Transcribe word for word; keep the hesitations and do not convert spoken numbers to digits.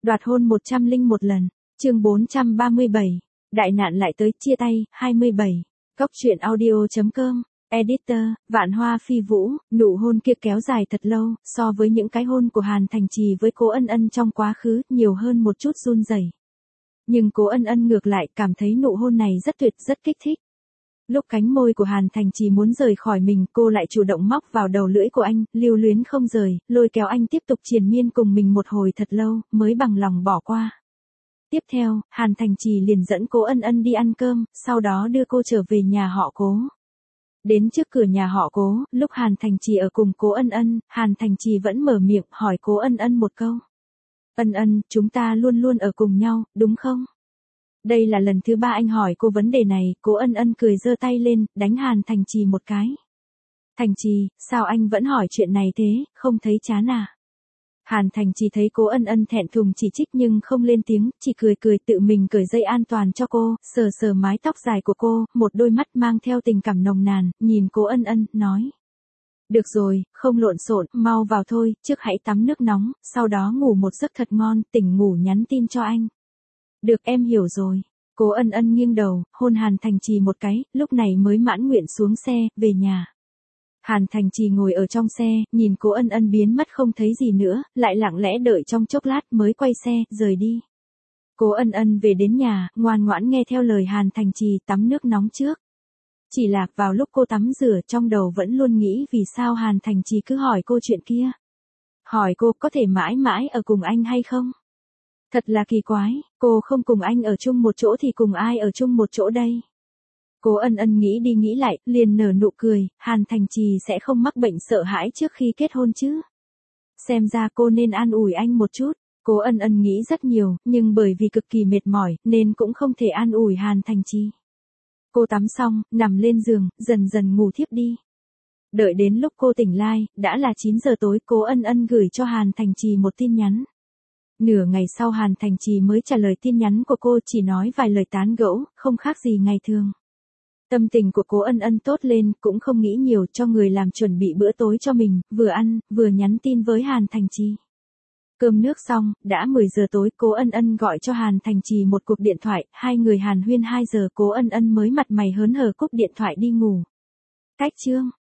Đoạt hôn một trăm lẻ một lần, chương bốn trăm ba mươi bảy, đại nạn lại tới, chia tay, hai mươi bảy, Cóc truyện audio chấm com, editor, Vạn Hoa Phi Vũ, nụ hôn kia kéo dài thật lâu, so với những cái hôn của Hàn Thành Trì với Cố Ân Ân trong quá khứ, nhiều hơn một chút run rẩy. Nhưng Cố Ân Ân ngược lại cảm thấy nụ hôn này rất tuyệt, rất kích thích. Lúc cánh môi của Hàn Thành Trì muốn rời khỏi mình, cô lại chủ động móc vào đầu lưỡi của anh, lưu luyến không rời, lôi kéo anh tiếp tục triền miên cùng mình một hồi thật lâu, mới bằng lòng bỏ qua. Tiếp theo, Hàn Thành Trì liền dẫn Cố Ân Ân đi ăn cơm, sau đó đưa cô trở về nhà họ Cố. Đến trước cửa nhà họ Cố, lúc Hàn Thành Trì ở cùng Cố Ân Ân, Hàn Thành Trì vẫn mở miệng hỏi Cố Ân Ân một câu. Ân Ân, chúng ta luôn luôn ở cùng nhau, đúng không? Đây là lần thứ ba anh hỏi cô vấn đề này, Cố Ân Ân cười giơ tay lên, đánh Hàn Thành Trì một cái. Thành Trì, sao anh vẫn hỏi chuyện này thế, không thấy chán à? Hàn Thành Trì thấy Cố Ân Ân thẹn thùng chỉ trích nhưng không lên tiếng, chỉ cười cười tự mình cởi dây an toàn cho cô, sờ sờ mái tóc dài của cô, một đôi mắt mang theo tình cảm nồng nàn, nhìn Cố Ân Ân, nói. Được rồi, không lộn xộn, mau vào thôi, trước hãy tắm nước nóng, sau đó ngủ một giấc thật ngon, tỉnh ngủ nhắn tin cho anh. Được, em hiểu rồi. Cố Ân Ân nghiêng đầu, hôn Hàn Thành Trì một cái, lúc này mới mãn nguyện xuống xe, về nhà. Hàn Thành Trì ngồi ở trong xe, nhìn Cố Ân Ân biến mất không thấy gì nữa, lại lặng lẽ đợi trong chốc lát mới quay xe, rời đi. Cố Ân Ân về đến nhà, ngoan ngoãn nghe theo lời Hàn Thành Trì tắm nước nóng trước. Chỉ là vào lúc cô tắm rửa trong đầu vẫn luôn nghĩ vì sao Hàn Thành Trì cứ hỏi cô chuyện kia. Hỏi cô có thể mãi mãi ở cùng anh hay không? Thật là kỳ quái, cô không cùng anh ở chung một chỗ thì cùng ai ở chung một chỗ đây? Cố Ân Ân nghĩ đi nghĩ lại, liền nở nụ cười, Hàn Thành Trì sẽ không mắc bệnh sợ hãi trước khi kết hôn chứ. Xem ra cô nên an ủi anh một chút. Cố Ân Ân nghĩ rất nhiều, nhưng bởi vì cực kỳ mệt mỏi, nên cũng không thể an ủi Hàn Thành Trì. Cô tắm xong, nằm lên giường, dần dần ngủ thiếp đi. Đợi đến lúc cô tỉnh lại, đã là chín giờ tối, Cố Ân Ân gửi cho Hàn Thành Trì một tin nhắn. Nửa ngày sau Hàn Thành Trì mới trả lời tin nhắn của cô, chỉ nói vài lời tán gẫu, không khác gì ngày thường. Tâm tình của Cố Ân Ân tốt lên, cũng không nghĩ nhiều, cho người làm chuẩn bị bữa tối cho mình, vừa ăn, vừa nhắn tin với Hàn Thành Trì. Cơm nước xong, đã mười giờ tối, Cố Ân Ân gọi cho Hàn Thành Trì một cuộc điện thoại, hai người hàn huyên hai giờ, Cố Ân Ân mới mặt mày hớn hở cúp điện thoại đi ngủ. Cách chương